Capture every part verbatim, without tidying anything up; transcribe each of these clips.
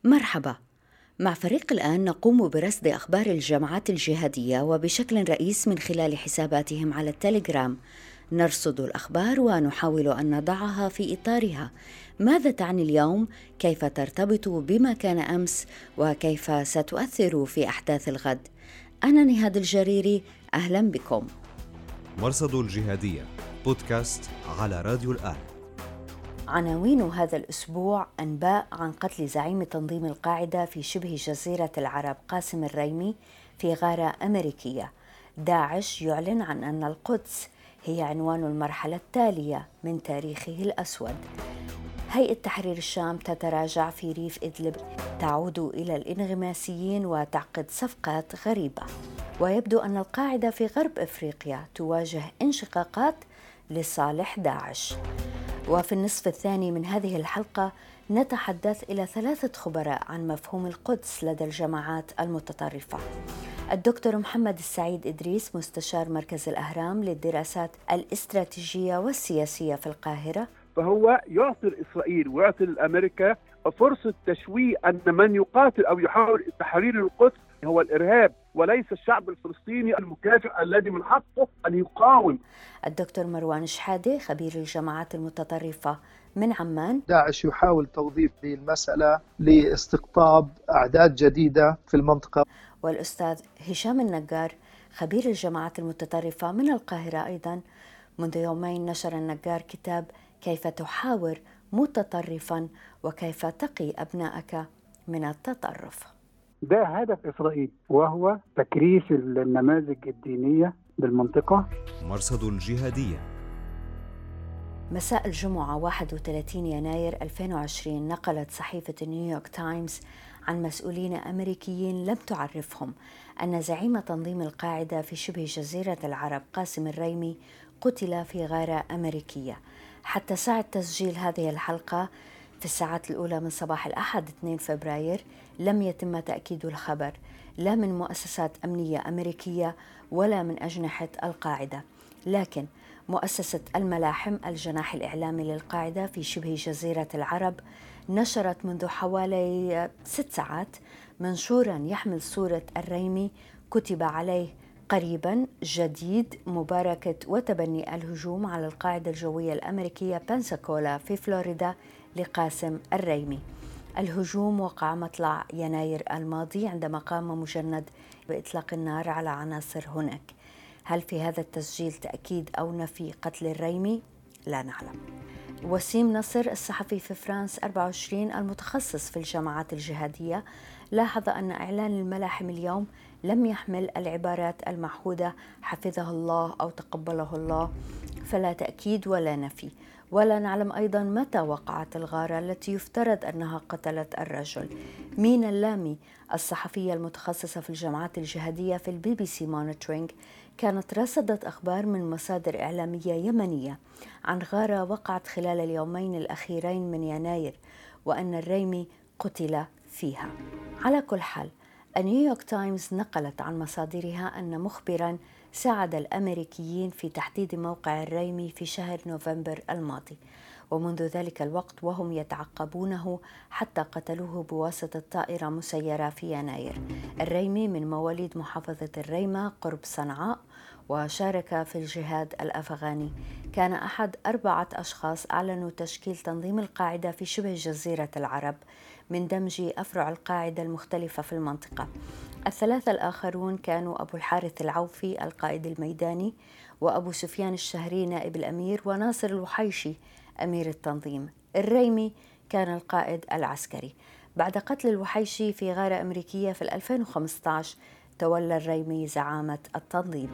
مرحبا. مع فريق الآن نقوم برصد أخبار الجماعات الجهادية وبشكل رئيس من خلال حساباتهم على التليجرام. نرصد الأخبار ونحاول أن نضعها في إطارها. ماذا تعني اليوم؟ كيف ترتبط بما كان أمس؟ وكيف ستؤثر في أحداث الغد؟ أنا نهاد الجريري، أهلا بكم. مرصد الجهادية بودكاست على راديو الآن. عناوين هذا الأسبوع: أنباء عن قتل زعيم تنظيم القاعدة في شبه جزيرة العرب قاسم الريمي في غارة أمريكية. داعش يعلن عن أن القدس هي عنوان المرحلة التالية من تاريخه الأسود. هيئة تحرير الشام تتراجع في ريف إدلب، تعود إلى الانغماسيين وتعقد صفقات غريبة. ويبدو أن القاعدة في غرب إفريقيا تواجه انشقاقات لصالح داعش. وفي النصف الثاني من هذه الحلقة نتحدث إلى ثلاثة خبراء عن مفهوم القدس لدى الجماعات المتطرفة. الدكتور محمد السعيد إدريس، مستشار مركز الأهرام للدراسات الاستراتيجية والسياسية في القاهرة. فهو يعطي إسرائيل ويعطي أمريكا فرصة تشويه أن من يقاتل أو يحاول تحرير القدس هو الإرهاب وليس الشعب الفلسطيني المكافئ الذي من حقه أن يقاوم. الدكتور مروان شحادة، خبير الجماعات المتطرفة من عمان. داعش يحاول توظيف المسألة لاستقطاب أعداد جديدة في المنطقة. والأستاذ هشام النجار، خبير الجماعات المتطرفة من القاهرة أيضا. منذ يومين نشر النجار كتاب كيف تحاور متطرفا وكيف تقي أبنائك من التطرف. ده هدف إسرائيل، وهو تكريس النماذج الدينية بالمنطقة. مرصد الجهادية. مساء الجمعة واحد وثلاثين يناير ألفين وعشرين نقلت صحيفة نيويورك تايمز عن مسؤولين أمريكيين لم تعرفهم أن زعيم تنظيم القاعدة في شبه جزيرة العرب قاسم الريمي قتل في غارة أمريكية. حتى ساعة تسجيل هذه الحلقة في الساعات الأولى من صباح الأحد اثنين فبراير لم يتم تأكيد الخبر لا من مؤسسات أمنية أمريكية ولا من أجنحة القاعدة. لكن مؤسسة الملاحم، الجناح الإعلامي للقاعدة في شبه جزيرة العرب، نشرت منذ حوالي ست ساعات منشورا يحمل صورة الريمي كتب عليه قريبا جديد مباركة وتبني الهجوم على القاعدة الجوية الأمريكية بنساكولا في فلوريدا لقاسم الريمي. الهجوم وقع مطلع يناير الماضي عندما قام مجند بإطلاق النار على عناصر هناك. هل في هذا التسجيل تأكيد أو نفي قتل الريمي؟ لا نعلم. وسيم نصر، الصحفي في فرانس أربعة وعشرين المتخصص في الجماعات الجهادية، لاحظ أن إعلان الملاحم اليوم لم يحمل العبارات المعهودة حفظه الله أو تقبله الله، فلا تأكيد ولا نفي. ولا نعلم أيضا متى وقعت الغارة التي يفترض أنها قتلت الرجل. مينا اللامي، الصحفية المتخصصة في الجماعات الجهادية في البي بي سي مونيتورينج، كانت رصدت أخبار من مصادر إعلامية يمنية عن غارة وقعت خلال اليومين الأخيرين من يناير وأن الريمي قتل فيها. على كل حال، نيويورك تايمز نقلت عن مصادرها أن مخبراً ساعد الأمريكيين في تحديد موقع الريمي في شهر نوفمبر الماضي، ومنذ ذلك الوقت وهم يتعقبونه حتى قتلوه بواسطة طائرة مسيرة في يناير. الريمي من مواليد محافظة الريمة قرب صنعاء وشارك في الجهاد الأفغاني. كان أحد أربعة أشخاص أعلنوا تشكيل تنظيم القاعدة في شبه جزيرة العرب من دمج أفرع القاعدة المختلفة في المنطقة. الثلاثة الآخرون كانوا أبو الحارث العوفي القائد الميداني، وأبو سفيان الشهري نائب الأمير، وناصر الوحيشي أمير التنظيم. الريمي كان القائد العسكري. بعد قتل الوحيشي في غارة أمريكية في ألفين وخمسة عشر تولى الريمي زعامة التنظيم.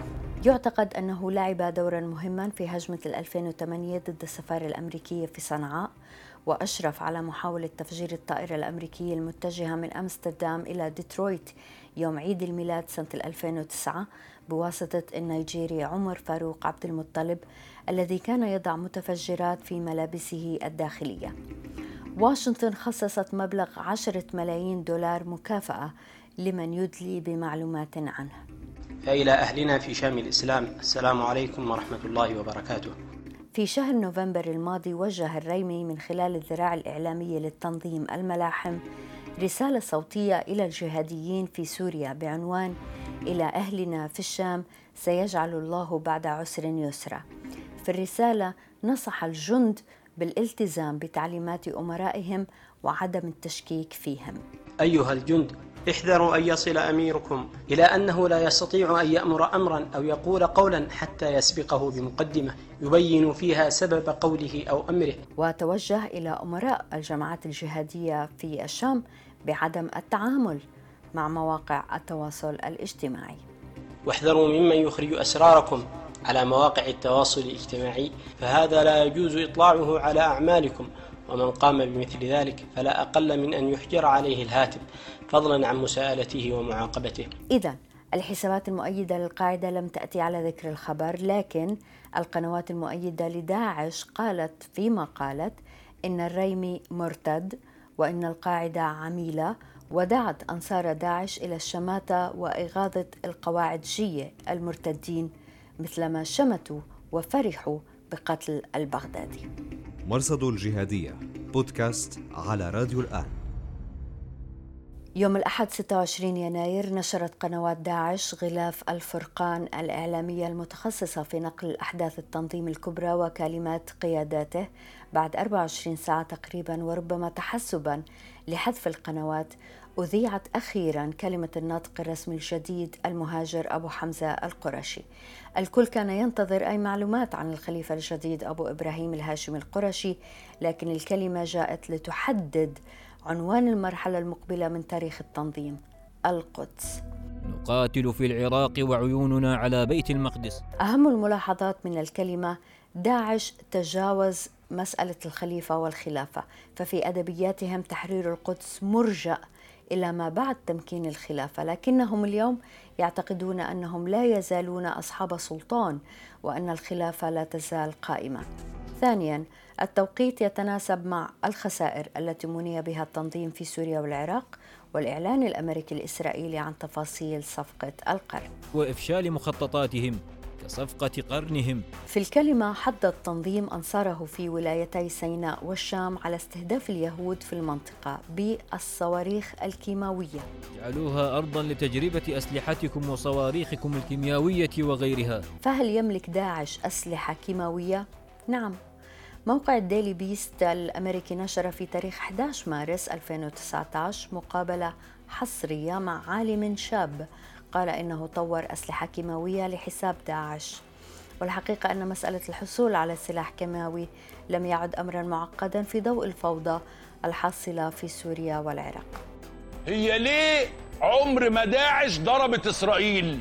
يعتقد أنه لعب دورا مهما في هجمة ألفين وثمانية ضد السفارة الأمريكية في صنعاء، وأشرف على محاولة تفجير الطائرة الأمريكية المتجهة من أمستردام إلى ديترويت يوم عيد الميلاد سنة ألفين وتسعة بواسطة النيجيري عمر فاروق عبد المطلب الذي كان يضع متفجرات في ملابسه الداخلية. واشنطن خصصت مبلغ عشرة ملايين دولار مكافأة لمن يدلي بمعلومات عنه. فإلى أهلنا في شام الإسلام، السلام عليكم ورحمة الله وبركاته. في شهر نوفمبر الماضي وجه الريمي من خلال الذراع الإعلامية للتنظيم الملاحم رسالة صوتية إلى الجهاديين في سوريا بعنوان إلى أهلنا في الشام سيجعل الله بعد عسر يسرا. في الرسالة نصح الجند بالالتزام بتعليمات أمرائهم وعدم التشكيك فيهم. أيها الجند، احذروا أن يصل أميركم إلى أنه لا يستطيع أن يأمر أمرا أو يقول قولا حتى يسبقه بمقدمة يبين فيها سبب قوله أو أمره. وتوجه إلى أمراء الجماعات الجهادية في الشام بعدم التعامل مع مواقع التواصل الاجتماعي. واحذروا ممن يخرج أسراركم على مواقع التواصل الاجتماعي، فهذا لا يجوز إطلاعه على أعمالكم، ومن قام بمثل ذلك فلا أقل من أن يحجر عليه الهاتف، فضلا عن مساءلته ومعاقبته. إذن الحسابات المؤيدة للقاعدة لم تأتي على ذكر الخبر، لكن القنوات المؤيدة لداعش قالت فيما قالت إن الريمي مرتد وإن القاعدة عميلة، ودعت أنصار داعش إلى الشماتة وإغاظة القواعدجية المرتدين مثلما شمتوا وفرحوا بقتل البغدادي. مرصد الجهادية بودكاست على راديو الآن. يوم الأحد ستة وعشرين يناير نشرت قنوات داعش غلاف الفرقان الإعلامية المتخصصة في نقل أحداث التنظيم الكبرى وكلمات قياداته بعد أربع وعشرين ساعة تقريبا، وربما تحسبا لحذف القنوات أذيعت أخيرا كلمة الناطق الرسمي الجديد المهاجر أبو حمزة القرشي. الكل كان ينتظر أي معلومات عن الخليفة الجديد أبو إبراهيم الهاشمي القرشي، لكن الكلمة جاءت لتحدد عنوان المرحلة المقبلة من تاريخ التنظيم: القدس. نقاتل في العراق وعيوننا على بيت المقدس. أهم الملاحظات من الكلمة: داعش تجاوز مسألة الخليفة والخلافة، ففي أدبياتهم تحرير القدس مرجأ إلى ما بعد تمكين الخلافة، لكنهم اليوم يعتقدون أنهم لا يزالون أصحاب سلطان وأن الخلافة لا تزال قائمة. ثانياً، التوقيت يتناسب مع الخسائر التي مني بها التنظيم في سوريا والعراق والإعلان الأمريكي الإسرائيلي عن تفاصيل صفقة القرن وإفشال مخططاتهم كصفقة قرنهم. في الكلمة حض التنظيم أنصاره في ولايتي سيناء والشام على استهداف اليهود في المنطقة بالصواريخ الكيماوية. جعلوها أرضاً لتجربة أسلحتكم وصواريخكم الكيميائية وغيرها. فهل يملك داعش أسلحة كيماوية؟ نعم. موقع الديلي بيست الأمريكي نشر في تاريخ أحد عشر مارس ألفين وتسعة عشر مقابلة حصرية مع عالم شاب قال إنه طور أسلحة كيماوية لحساب داعش. والحقيقة أن مسألة الحصول على سلاح كيماوي لم يعد أمرا معقدا في ضوء الفوضى الحاصلة في سوريا والعراق. هي ليه عمر ما داعش ضربت إسرائيل؟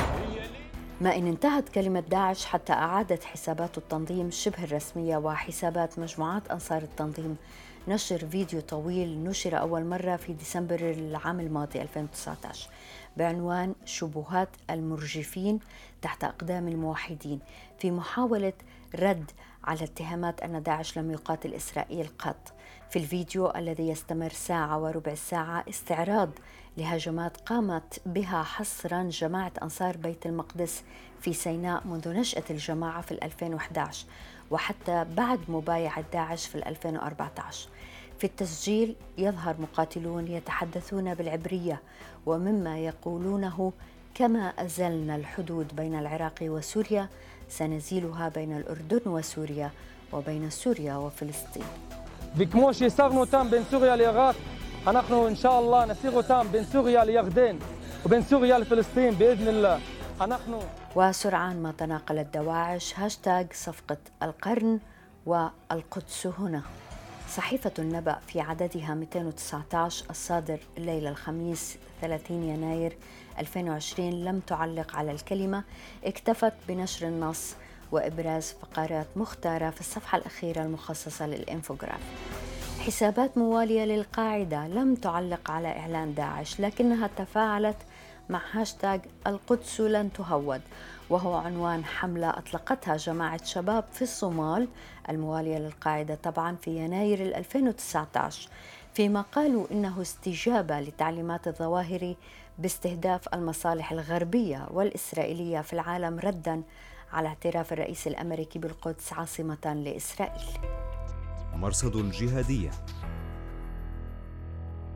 ما إن انتهت كلمة داعش حتى أعادت حسابات التنظيم شبه الرسمية وحسابات مجموعات أنصار التنظيم نشر فيديو طويل نشر أول مرة في ديسمبر العام الماضي ألفين وتسعة عشر بعنوان شبهات المرجفين تحت أقدام الموحدين، في محاولة رد على اتهامات أن داعش لم يقاتل إسرائيل قط. في الفيديو الذي يستمر ساعة وربع ساعة استعراض لهجمات قامت بها حصرا جماعة أنصار بيت المقدس في سيناء منذ نشأة الجماعة في ألفين وأحد عشر وحتى بعد مبايعة داعش في ألفين وأربعة عشر. في التسجيل يظهر مقاتلون يتحدثون بالعبرية ومما يقولونه: كما أزلنا الحدود بين العراق وسوريا سنزيلها بين الأردن وسوريا وبين سوريا وفلسطين. וכמו שהסרנו אותם בין סוריה לעיראק, אנחנו אינשאללה נסיר אותם בין סוריה לירדן وبين سوريا لفلسطين بإذن الله. אנחנו وسرعان ما تناقلت دواعش هاشتاج صفقة القرن والقدس هنا. صحيفة النبأ في عددها مئتين وتسعة عشر الصادر ليلة الخميس ثلاثين يناير ألفين وعشرين لم تعلق على الكلمة، اكتفت بنشر النص وإبراز فقرات مختارة في الصفحة الأخيرة المخصصة للإنفوغراف. حسابات موالية للقاعدة لم تعلق على إعلان داعش، لكنها تفاعلت مع هاشتاج القدس لن تهود، وهو عنوان حملة أطلقتها جماعة شباب في الصومال الموالية للقاعدة طبعا في يناير ألفين وتسعة عشر، فيما قالوا إنه استجابة لتعليمات الظواهري باستهداف المصالح الغربية والإسرائيلية في العالم رداً على اعتراف الرئيس الأمريكي بالقدس عاصمة لإسرائيل. مرصد الجهادية.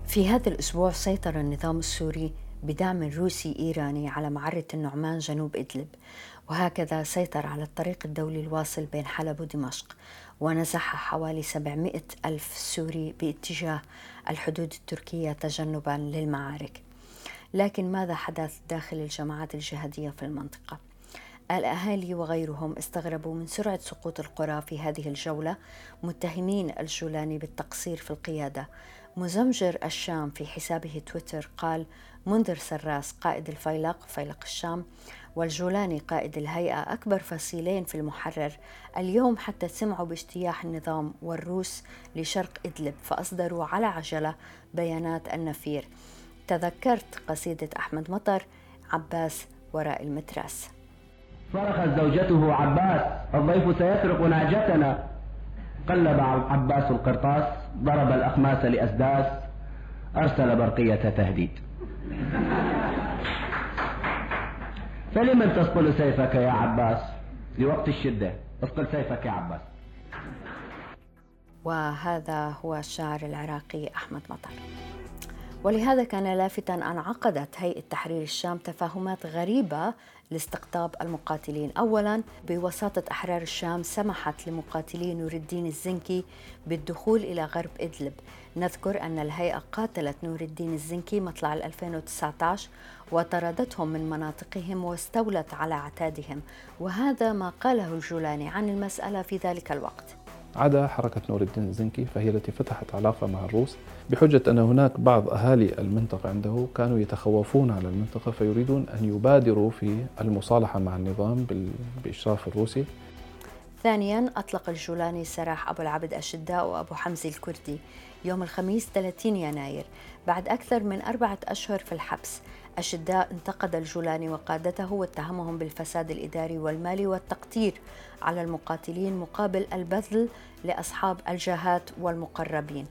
في هذا الأسبوع سيطر النظام السوري بدعم روسي إيراني على معرة النعمان جنوب إدلب، وهكذا سيطر على الطريق الدولي الواصل بين حلب ودمشق، ونزح حوالي سبعمائة ألف سوري باتجاه الحدود التركية تجنبا للمعارك. لكن ماذا حدث داخل الجماعات الجهادية في المنطقة؟ الأهالي وغيرهم استغربوا من سرعة سقوط القرى في هذه الجولة، متهمين الجولاني بالتقصير في القيادة. مزمجر الشام في حسابه تويتر قال: منذر سراس قائد الفيلق فيلق الشام والجولاني قائد الهيئة أكبر فصيلين في المحرر اليوم حتى سمعوا باجتياح النظام والروس لشرق إدلب، فأصدروا على عجلة بيانات النفير. تذكرت قصيدة أحمد مطر عباس وراء المتراس. صرخت زوجته عباس: الضيف سيسرق نعجتنا. قلب عباس القرطاس، ضرب الأخماس لأسداس، أرسل برقية تهديد. فلمن تصقل سيفك يا عباس؟ لوقت الشدة اصقل سيفك يا عباس. وهذا هو الشاعر العراقي أحمد مطر. ولهذا كان لافتا أن عقدت هيئة تحرير الشام تفاهمات غريبة لاستقطاب المقاتلين. أولا، بوساطة أحرار الشام سمحت لمقاتلي نور الدين الزنكي بالدخول إلى غرب إدلب. نذكر أن الهيئة قاتلت نور الدين الزنكي مطلع ألفين وتسعة عشر وطردتهم من مناطقهم واستولت على عتادهم، وهذا ما قاله الجولاني عن المسألة في ذلك الوقت. عدا حركة نور الدين الزنكي فهي التي فتحت علاقة مع الروس بحجة أن هناك بعض أهالي المنطقة عنده كانوا يتخوفون على المنطقة، فيريدون أن يبادروا في المصالحة مع النظام بإشراف الروسي. ثانياً، أطلق الجولاني سراح أبو العبد أشداء وأبو حمزة الكردي يوم الخميس ثلاثين يناير بعد أكثر من أربعة أشهر في الحبس. أشداء انتقد الجولاني وقادته واتهمهم بالفساد الإداري والمالي والتقتير على المقاتلين مقابل البذل لأصحاب الجهات والمقربين.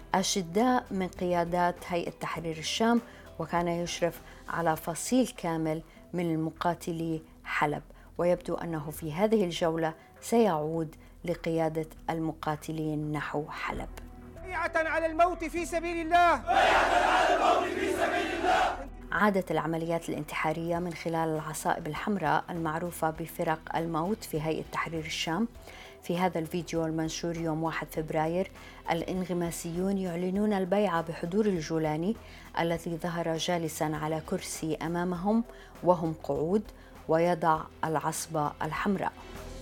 أشداء من قيادات هيئة تحرير الشام، وكان يشرف على فصيل كامل من المقاتلي حلب، ويبدو أنه في هذه الجولة سيعود لقيادة المقاتلين نحو حلب. بيعة على الموت في سبيل الله، بيعة على الموت في سبيل الله. عادت العمليات الانتحارية من خلال العصائب الحمراء المعروفة بفرق الموت في هيئة تحرير الشام. في هذا الفيديو المنشور يوم واحد فبراير الانغماسيون يعلنون البيعة بحضور الجولاني الذي ظهر جالسا على كرسي أمامهم وهم قعود ويضع العصبة الحمراء.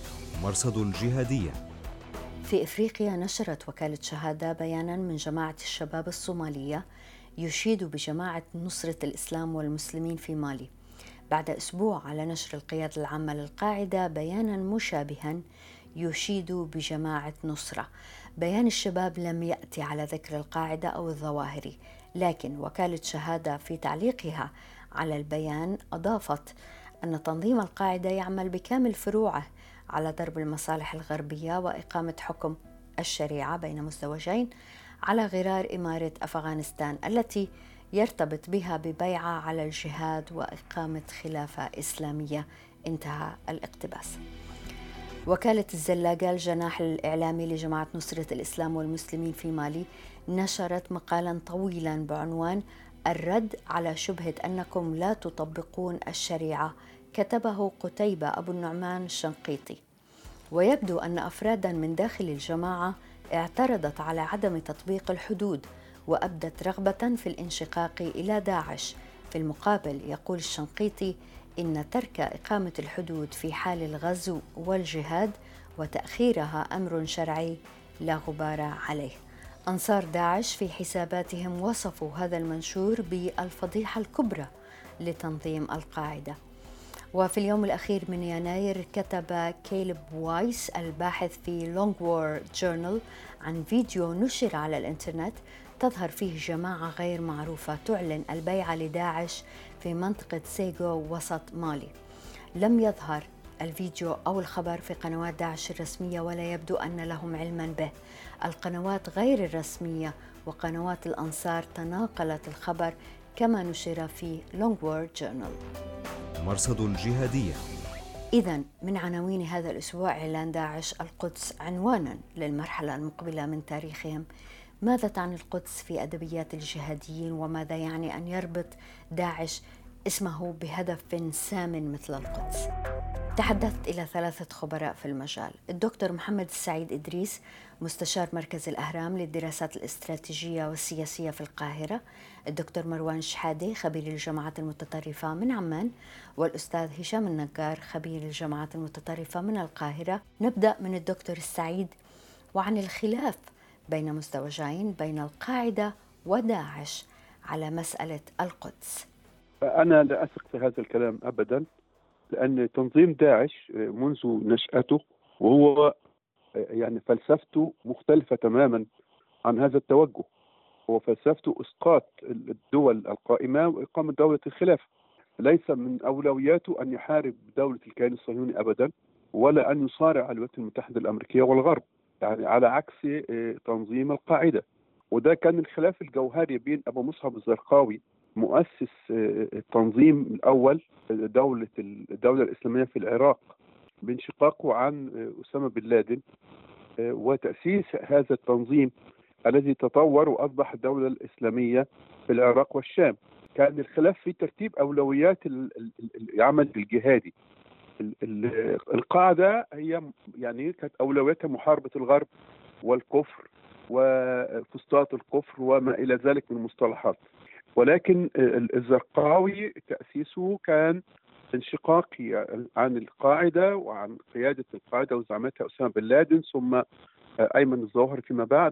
مرصد الجهادية. في إفريقيا نشرت وكالة شهادة بيانا من جماعة الشباب الصومالية يشيد بجماعة نصرة الإسلام والمسلمين في مالي، بعد أسبوع على نشر القيادة العامة للقاعدة بيانا مشابها يشيد بجماعة نصرة. بيان الشباب لم يأتي على ذكر القاعدة أو الظواهري، لكن وكالة شهادة في تعليقها على البيان أضافت أن تنظيم القاعدة يعمل بكامل فروعه على ضرب المصالح الغربية وإقامة حكم الشريعة بين مزدوجين على غرار إمارة أفغانستان التي يرتبط بها ببيعة على الجهاد وإقامة خلافة إسلامية. انتهى الاقتباس. وكالة الزلاقة الجناح الإعلامي لجماعة نصرة الإسلام والمسلمين في مالي نشرت مقالا طويلا بعنوان الرد على شبهة أنكم لا تطبقون الشريعة، كتبه قتيبة أبو النعمان الشنقيطي. ويبدو أن أفرادا من داخل الجماعة اعترضت على عدم تطبيق الحدود وأبدت رغبة في الانشقاق إلى داعش. في المقابل يقول الشنقيطي إن ترك إقامة الحدود في حال الغزو والجهاد وتأخيرها أمر شرعي لا غبار عليه. أنصار داعش في حساباتهم وصفوا هذا المنشور بالفضيحة الكبرى لتنظيم القاعدة. وفي اليوم الأخير من يناير كتب كيلب وايس الباحث في لونج وور جورنال عن فيديو نشر على الإنترنت تظهر فيه جماعة غير معروفة تعلن البيعة لداعش في منطقة سيغو وسط مالي. لم يظهر الفيديو أو الخبر في قنوات داعش الرسمية ولا يبدو أن لهم علما به. القنوات غير الرسمية وقنوات الأنصار تناقلت الخبر كما نشر في لونج وور جورنال. مرصد الجهادية. إذن من عناوين هذا الأسبوع إعلان داعش القدس عنوانا للمرحلة المقبلة من تاريخهم ماذا تعني القدس في أدبيات الجهاديين، وماذا يعني أن يربط داعش اسمه بهدف سام مثل القدس؟ تحدثت إلى ثلاثة خبراء في المجال: الدكتور محمد السعيد إدريس مستشار مركز الأهرام للدراسات الاستراتيجية والسياسية في القاهرة، الدكتور مروان شحادة خبير الجماعات المتطرفة من عمان، والأستاذ هشام النجار خبير الجماعات المتطرفة من القاهرة. نبدأ من الدكتور السعيد وعن الخلاف بين مزدوجين بين القاعدة وداعش على مسألة القدس. أنا لا أثق في هذا الكلام أبدا، لأن تنظيم داعش منذ نشأته وهو يعني فلسفته مختلفة تماما عن هذا التوجه. هو فلسفته إسقاط الدول القائمة وإقامة دولة الخلافة. ليس من أولوياته أن يحارب دولة الكيان الصهيوني أبدا، ولا أن يصارع على الولايات المتحدة الأمريكية والغرب، يعني على عكس تنظيم القاعدة. وده كان الخلاف الجوهري بين أبو مصعب الزرقاوي مؤسس التنظيم الأول دولة الدولة الإسلامية في العراق بانشقاقه عن أسامة بن لادن، وتأسيس هذا التنظيم الذي تطور وأصبح الدولة الإسلامية في العراق والشام. كان الخلاف في ترتيب أولويات العمل الجهادي. القاعدة هي يعني كانت أولوياتها محاربة الغرب والكفر وفسطاط الكفر وما إلى ذلك من المصطلحات، ولكن الزرقاوي تأسيسه كان انشقاقي عن القاعدة وعن قيادة القاعدة وزعمتها أسامة بن لادن ثم أيمن الظواهري فيما بعد،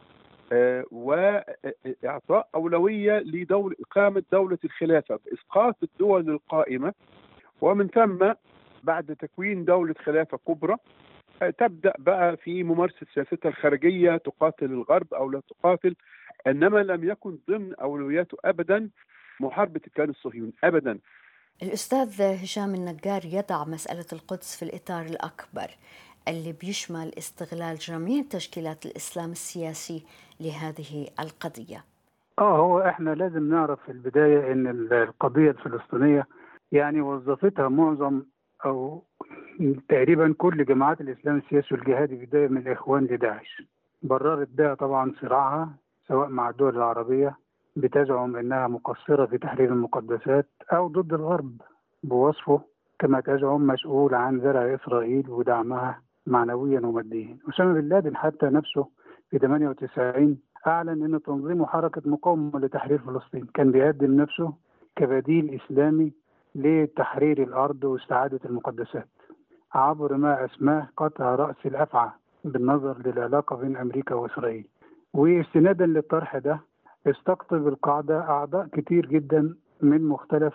وإعطاء أولوية لدولة إقامة دولة الخلافة بإسقاط الدول القائمة، ومن ثم بعد تكوين دولة خلافة كبرى تبدأ بقى في ممارسة سياستها الخارجية، تقاتل الغرب أو لا تقاتل، إنما لم يكن ضمن أولوياته أبدا محاربة الكيان الصهيوني أبدا. الأستاذ هشام النجار يضع مسألة القدس في الإطار الأكبر اللي بيشمل استغلال جميع تشكيلات الإسلام السياسي لهذه القضية. آه هو إحنا لازم نعرف في البداية إن القضية الفلسطينية يعني وظفتها معظم أو تقريبا كل جماعات الإسلام السياسي والجهادي بداية من الإخوان لداعش. بررت ده طبعا صراعها سواء مع الدول العربية بتزعم أنها مقصرة في تحرير المقدسات، أو ضد الغرب بوصفه كما تزعم مسؤول عن زرع إسرائيل ودعمها معنويا وماديا. أسامة بن لادن حتى نفسه في ثمانية وتسعين أعلن أن تنظيمه حركة مقاومة لتحرير فلسطين، كان بيقدم نفسه كبديل إسلامي لتحرير الأرض واستعادة المقدسات عبر ما أسماه قطع رأس الأفعى بالنظر للعلاقة بين أمريكا وإسرائيل. واستنادا للطرح ده استقطب القاعدة أعضاء كتير جدا من مختلف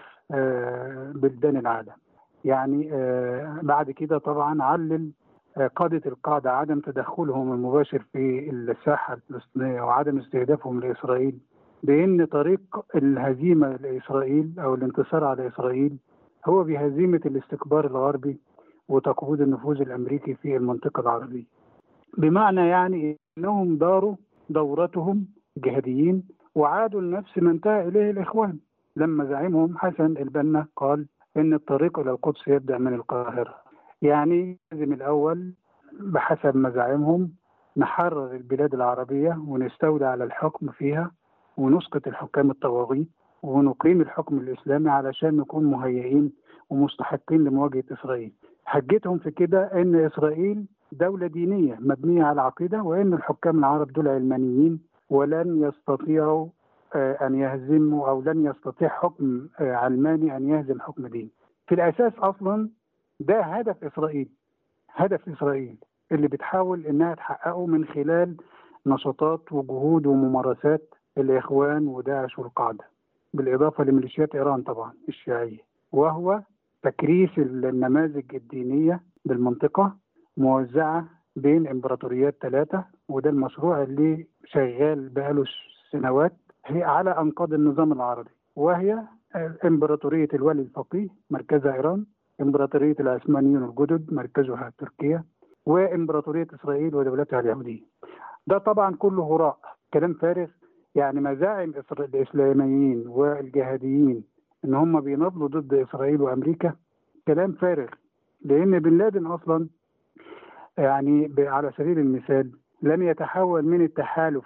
بلدان العالم. يعني بعد كده طبعا علل قادة القاعدة عدم تدخلهم المباشر في الساحة الفلسطينية وعدم استهدافهم لإسرائيل بأن طريق الهزيمة لإسرائيل أو الانتصار على إسرائيل هو بهزيمة الاستكبار الغربي وتقويض النفوذ الأمريكي في المنطقة العربية. بمعنى يعني أنهم داروا دورتهم جهاديين وعادوا لنفس ما انتهى إليه الإخوان لما زعيمهم حسن البنا قال إن الطريق إلى القدس يبدأ من القاهرة. يعني لازم الأول بحسب مزاعمهم نحرر البلاد العربية ونستولى على الحكم فيها ونسقط الحكام الطواغيت ونقيم الحكم الإسلامي علشان نكون مهيئين ومستحقين لمواجهة إسرائيل. حجتهم في كده إن إسرائيل دولة دينية مبنية على العقيدة، وإن الحكام العرب دول علمانيين ولن يستطيعوا أن يهزموا أو لن يستطيع حكم علماني أن يهزم حكم ديني. في الأساس أصلا ده هدف إسرائيل، هدف إسرائيل اللي بتحاول إنها تحققه من خلال نشاطات وجهود وممارسات الإخوان وداعش والقاعدة، بالإضافة لميليشيات إيران طبعا الشيعية، وهو تكريس النماذج الدينية بالمنطقة موزعة بين إمبراطوريات ثلاثة. وده المشروع اللي شغال بقاله سنوات هي على أنقاض النظام العربي، وهي إمبراطورية الولي الفقيه مركزها إيران، إمبراطورية العثمانيين الجدد مركزها تركيا، وإمبراطورية إسرائيل ودولتها اليهودية. ده طبعا كله هراء كلام فارغ. يعني مزاعم الإسلاميين والجهاديين إن هم بيناضلوا ضد إسرائيل وأمريكا كلام فارغ، لأن بن لادن أصلا يعني على سبيل المثال لم يتحول من التحالف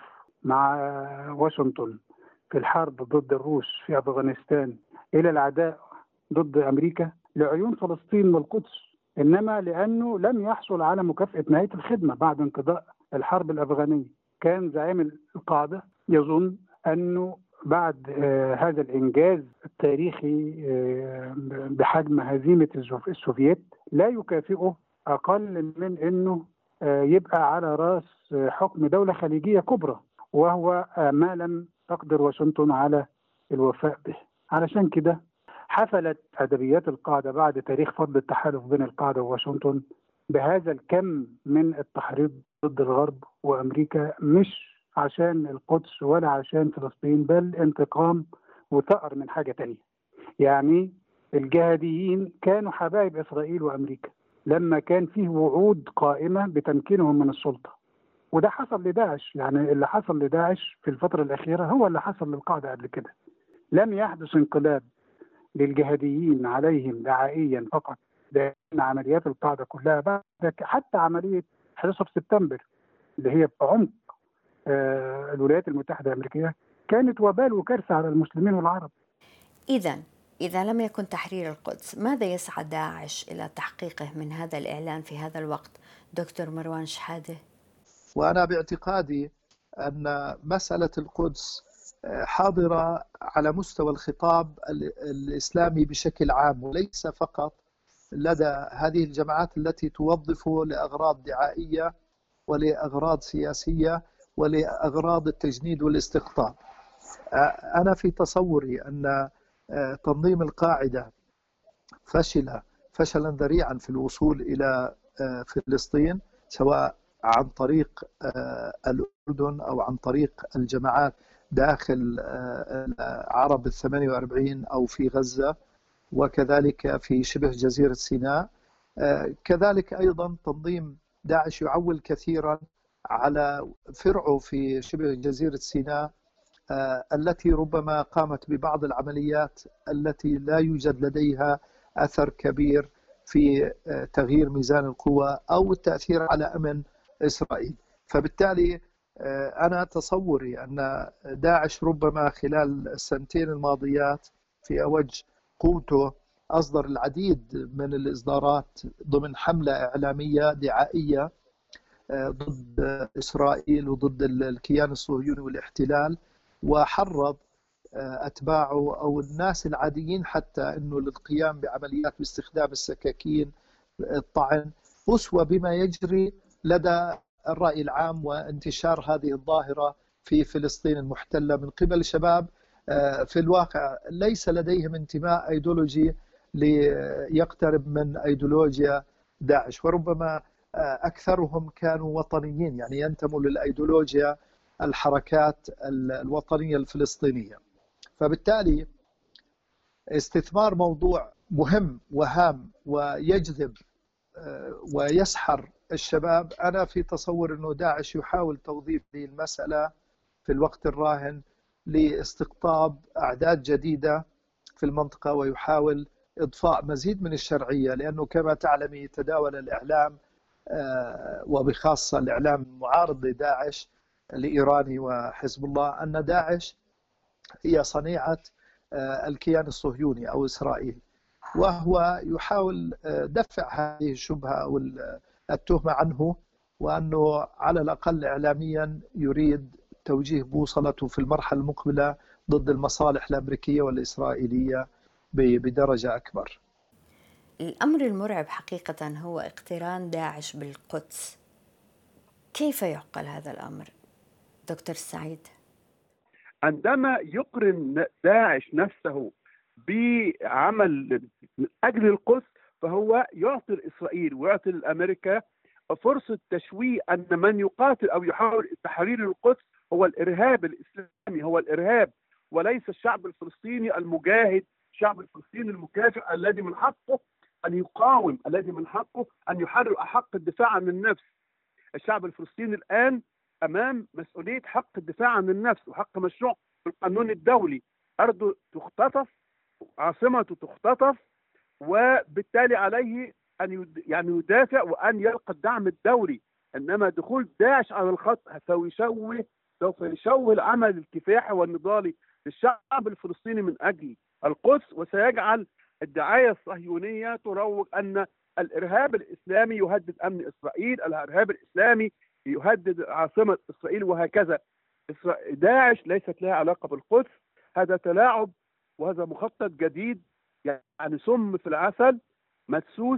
مع واشنطن في الحرب ضد الروس في أفغانستان إلى العداء ضد أمريكا لعيون فلسطين والقدس، إنما لأنه لم يحصل على مكافأة نهاية الخدمة بعد انقضاء الحرب الأفغانية. كان زعيم القاعدة يظن أنه بعد آه هذا الإنجاز التاريخي آه بحجم هزيمة السوفييت لا يكافئه أقل من أنه آه يبقى على رأس آه حكم دولة خليجية كبرى، وهو آه ما لم تقدر واشنطن على الوفاء به. علشان كده حفلت أدبيات القاعدة بعد تاريخ فض التحالف بين القاعدة وواشنطن بهذا الكم من التحريض ضد الغرب وأمريكا، مش عشان القدس ولا عشان فلسطين، بل انتقام وثأر من حاجة تانية. يعني الجهاديين كانوا حبايب إسرائيل وأمريكا لما كان فيه وعود قائمة بتمكينهم من السلطة، وده حصل لداعش. يعني اللي حصل لداعش في الفترة الأخيرة هو اللي حصل للقاعدة قبل كده. لم يحدث انقلاب للجهاديين عليهم دعائيا فقط، لأن عمليات القاعدة كلها بعد حتى عملية أحد عشر سبتمبر اللي هي بعمق آه الولايات المتحدة الأمريكية كانت وبال وكارثة على المسلمين والعرب. إذن إذا لم يكن تحرير القدس، ماذا يسعى داعش إلى تحقيقه من هذا الإعلان في هذا الوقت؟ دكتور مروان شحادة. وأنا باعتقادي أن مسألة القدس حاضرة على مستوى الخطاب الإسلامي بشكل عام، وليس فقط لدى هذه الجماعات التي توظفه لأغراض دعائية ولأغراض سياسية ولأغراض التجنيد والاستقطاب. أنا في تصوري أن تنظيم القاعدة فشل فشلا ذريعا في الوصول إلى فلسطين، سواء عن طريق الأردن أو عن طريق الجماعات داخل عرب الثمانية وأربعين أو في غزة، وكذلك في شبه جزيرة سيناء. كذلك أيضا تنظيم داعش يعول كثيرا على فرعه في شبه جزيرة سيناء التي ربما قامت ببعض العمليات التي لا يوجد لديها أثر كبير في تغيير ميزان القوى أو التأثير على أمن إسرائيل. فبالتالي أنا تصوري أن داعش ربما خلال السنتين الماضيات في أوج قوته أصدر العديد من الإصدارات ضمن حملة إعلامية دعائية ضد إسرائيل وضد الكيان الصهيوني والاحتلال، وحرض أتباعه أو الناس العاديين حتى أنه للقيام بعمليات باستخدام السكاكين، الطعن، أسوة بما يجري لدى الرأي العام وانتشار هذه الظاهرة في فلسطين المحتلة من قبل شباب في الواقع ليس لديهم انتماء أيديولوجي ليقترب من أيديولوجيا داعش، وربما أكثرهم كانوا وطنيين، يعني ينتموا للأيديولوجيا الحركات الوطنية الفلسطينية. فبالتالي استثمار موضوع مهم وهام ويجذب ويسحر الشباب، أنا في تصور أنه داعش يحاول توظيف هذه المسألة في الوقت الراهن لاستقطاب أعداد جديدة في المنطقة، ويحاول إضفاء مزيد من الشرعية، لأنه كما تعلمي تداول الإعلام وبخاصة الإعلام المعارض لداعش الإيراني وحزب الله أن داعش هي صنيعة الكيان الصهيوني أو إسرائيل، وهو يحاول دفع هذه الشبهة أو التهمة عنه، وأنه على الأقل إعلاميا يريد توجيه بوصلته في المرحلة المقبلة ضد المصالح الأمريكية والإسرائيلية بدرجة أكبر. الأمر المرعب حقيقة هو اقتران داعش بالقدس. كيف يعقل هذا الأمر دكتور سعيد؟ عندما يقرن داعش نفسه بعمل من أجل القدس، فهو يعطي إسرائيل ويعطي أمريكا فرصة تشويه أن من يقاتل أو يحاول تحرير القدس هو الإرهاب الإسلامي، هو الإرهاب وليس الشعب الفلسطيني المجاهد، الشعب الفلسطيني المكافئ الذي من حقه أن يقاوم، الذي من حقه أن يحرر حق الدفاع عن النفس. الشعب الفلسطيني الآن أمام مسؤولية حق الدفاع عن النفس وحق مشروع في القانون الدولي. أرضه تختطف، عاصمته تختطف، وبالتالي عليه أن يعني يدافع وأن يلقى الدعم الدولي. إنما دخول داعش على الخط سيشوه سوف يشوه العمل الكفاحي والنضالي للشعب الفلسطيني من أجل القدس، وسيجعل الدعاية الصهيونية تروج أن الإرهاب الإسلامي يهدد أمن إسرائيل، الإرهاب الإسلامي يهدد عاصمة إسرائيل، وهكذا. داعش ليست لها علاقة بالقدس، هذا تلاعب وهذا مخطط جديد، يعني سم في العسل مدسوس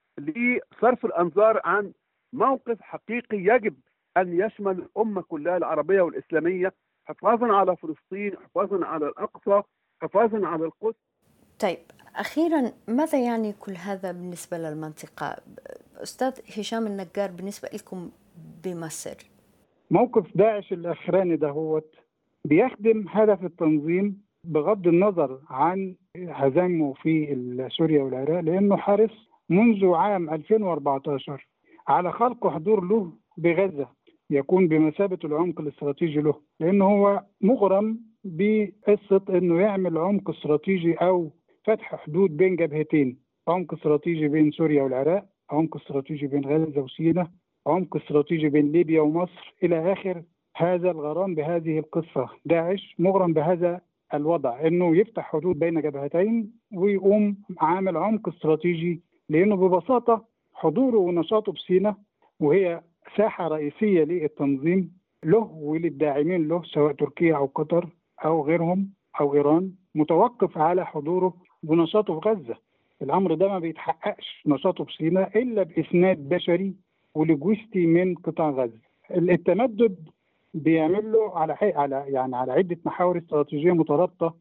لصرف الأنظار عن موقف حقيقي يجب أن يشمل الأمة كلها العربية والإسلامية، حفاظا على فلسطين، حفاظا على الأقصى، حفاظا على القدس. طيب أخيرا، ماذا يعني كل هذا بالنسبة للمنطقة؟ أستاذ هشام النجار، بالنسبة لكم بمصر، موقف داعش الأخراني ده هو بيخدم هدف التنظيم بغض النظر عن هزائمه في سوريا والعراق، لأنه حرص منذ عام ألفين وأربعة عشر على خلق حضور له بغزة يكون بمثابة العمق الاستراتيجي له، لأنه هو مغرم بقصة أنه يعمل عمق استراتيجي أو فتح حدود بين جبهتين، عمق استراتيجي بين سوريا والعراق، عمق استراتيجي بين غزة وسيناء، عمق استراتيجي بين ليبيا ومصر إلى آخر هذا الغرام بهذه القصة. داعش مغرم بهذا الوضع، أنه يفتح حدود بين جبهتين ويقوم عامل عمق استراتيجي، لأنه ببساطة حضوره ونشاطه بسيناء، وهي ساحة رئيسية للتنظيم له وللداعمين له سواء تركيا أو قطر أو غيرهم أو إيران، متوقف على حضوره ونشاطه في غزة. الأمر ده ما بيتحققش نشاطه في سيناء إلا بإسناد بشري ولوجستي من قطاع غزة. التمدد بيعمل له على على يعني على عدة محاور استراتيجية مترابطة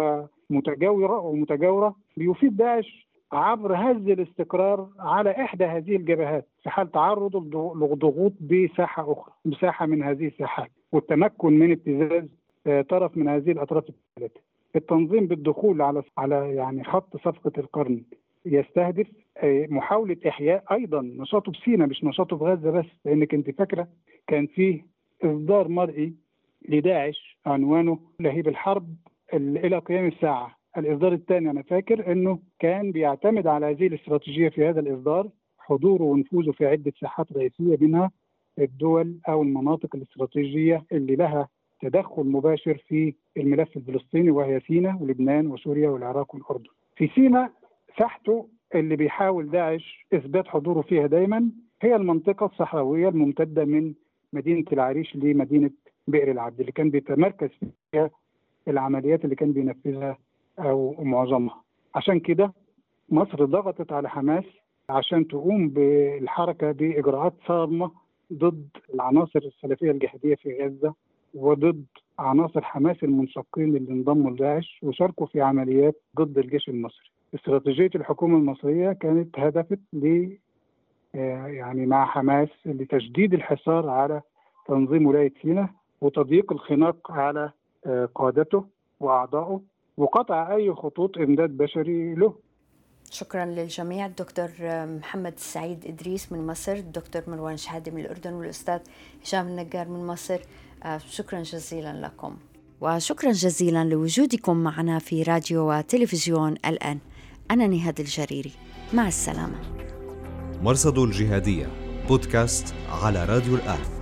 ومتجاورة ومتجاورة، بيفيد داعش عبر هز الاستقرار على إحدى هذه الجبهات في حال تعرض لضغوط بساحة أخرى، مساحة من هذه الساحات، والتمكن من ابتزاز طرف من هذه الأطراف الثلاثة. التنظيم بالدخول على على يعني خط صفقة القرن يستهدف محاولة إحياء أيضا نشاطه بسيناء، مش نشاطه في غزة بس، لأنك أنت فاكرة كان فيه إصدار مرئي لداعش عنوانه لهيب الحرب إلى قيام الساعة. الإصدار الثاني أنا فاكر أنه كان بيعتمد على هذه الاستراتيجية في هذا الإصدار، حضوره ونفوذه في عدة ساحات رئيسية، منها الدول أو المناطق الاستراتيجية اللي لها تدخل مباشر في الملف الفلسطيني، وهي سيناء ولبنان وسوريا والعراق والأردن. في سيناء ساحته اللي بيحاول داعش إثبات حضوره فيها دايما هي المنطقة الصحراوية الممتدة من مدينة العريش لمدينة بئر العبد، اللي كان بيتمركز فيها العمليات اللي كان بينفذها أو معظمها. عشان كده مصر ضغطت على حماس عشان تقوم بالحركة بإجراءات صارمة ضد العناصر السلفية الجهادية في غزة وضد عناصر حماس المنشقين اللي انضموا لداعش وشاركوا في عمليات ضد الجيش المصري. استراتيجية الحكومة المصرية كانت هدفت ل يعني مع حماس لتشديد الحصار على تنظيم ولاية سيناء وتضييق الخناق على قادته وأعضائه وقطع أي خطوط إمداد بشري له. شكرا للجميع. الدكتور محمد السعيد إدريس من مصر، الدكتور مروان شحادة من الأردن، والأستاذ هشام النجار من مصر، شكرا جزيلا لكم، وشكرا جزيلا لوجودكم معنا في راديو وتلفزيون الآن. أنا نهاد الجريري، مع السلامة. مرصد الجهادية بودكاست على راديو الآن.